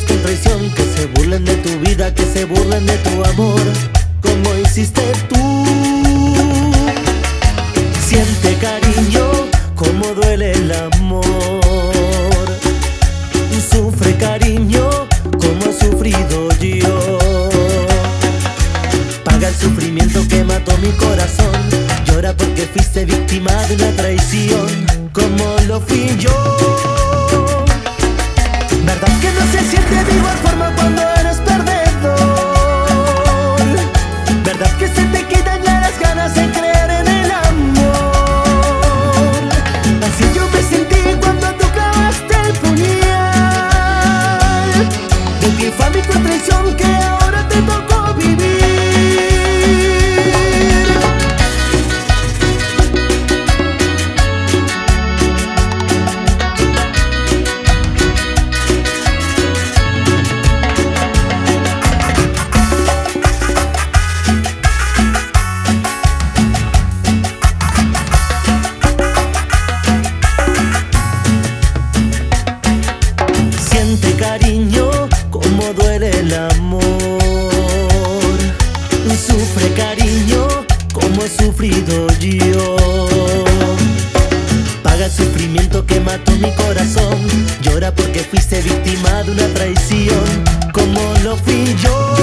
amigas con traición, que se burlen de tu vida, que se burlen de tu amor, como hiciste tú. Siente cariño, como duele el amor. Sufre cariño, como he sufrido yo. Paga el sufrimiento que mató mi corazón. Llora porque fuiste víctima de una traición, como lo fui yo. ¿Verdad que no se siente de igual forma cuando eres perdedor? ¿Verdad que se te quitan ya las ganas de creer en el amor? Así yo me sentí cuando tú clavaste el puñal de tu infame con traición que ahora te tocó vivir. Siente cariño, como duele el amor. Sufre cariño, como he sufrido yo. Paga el sufrimiento que mató mi corazón. Llora porque fuiste víctima de una traición, como lo fui yo.